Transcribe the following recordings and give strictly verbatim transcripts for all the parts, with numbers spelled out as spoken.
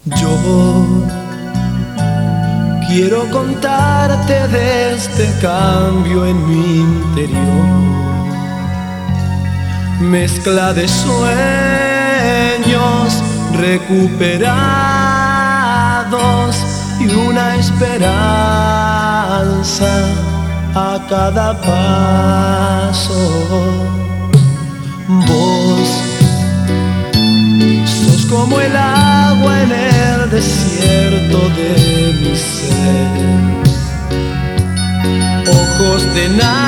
Yo quiero contarte de este cambio en mi interior, mezcla de sueños recuperados y una esperanza a cada paso. Vos sos como el agua en el desierto de mi ser, ojos de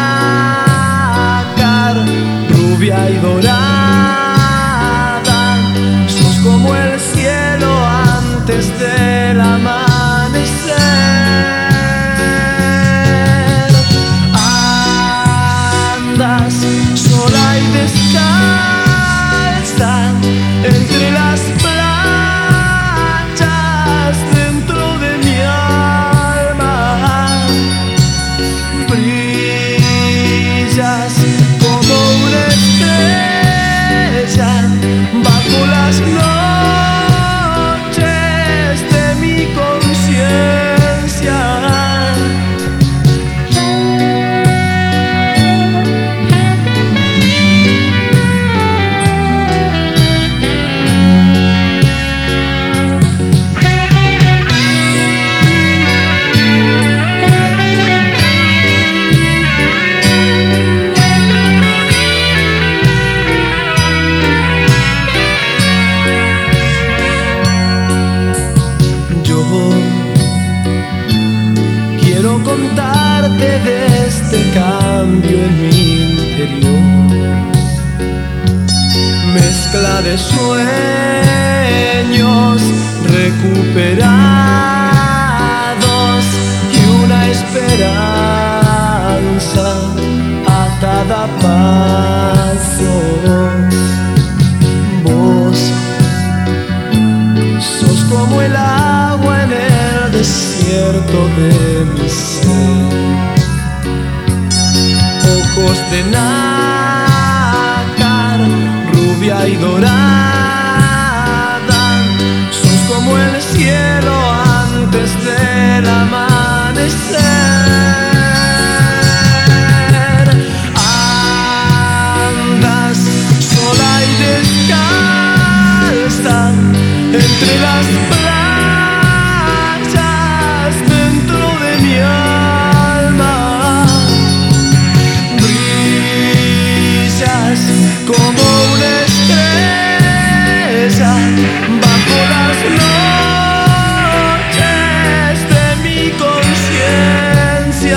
nácar, rubia y dorada. Sos como el cielo antes del amanecer. Andas sola y descalza entre las planchas dentro de mi alma. Brillas como una estrella bajo las noches de mi conciencia. Quiero contarte de este cambio en mi interior, mezcla de sueños recuperados y una esperanza a cada paso. Vos sos como el agua en el desierto de mi ser, ojos de nácar, rubia y dorada. Sos como el cielo antes del amanecer. Andas sola y descalza entre las planchas dentro de mi alma. Brillas como una estrella bajo las noches de mi conciencia.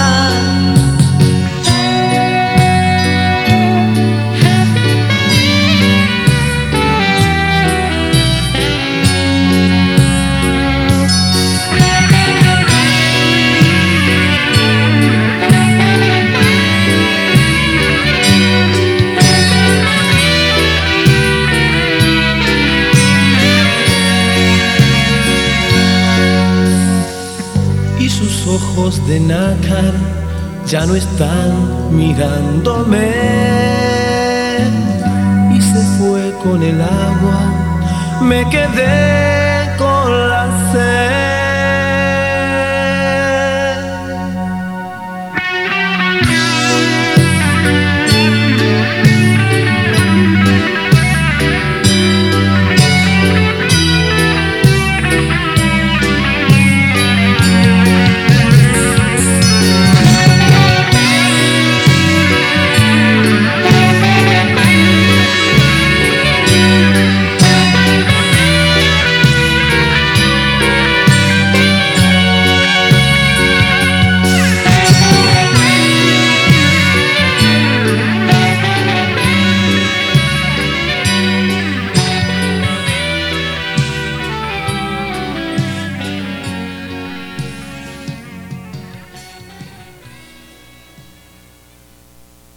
Y sus ojos de nácar ya no están mirándome, y se fue con el agua, me quedé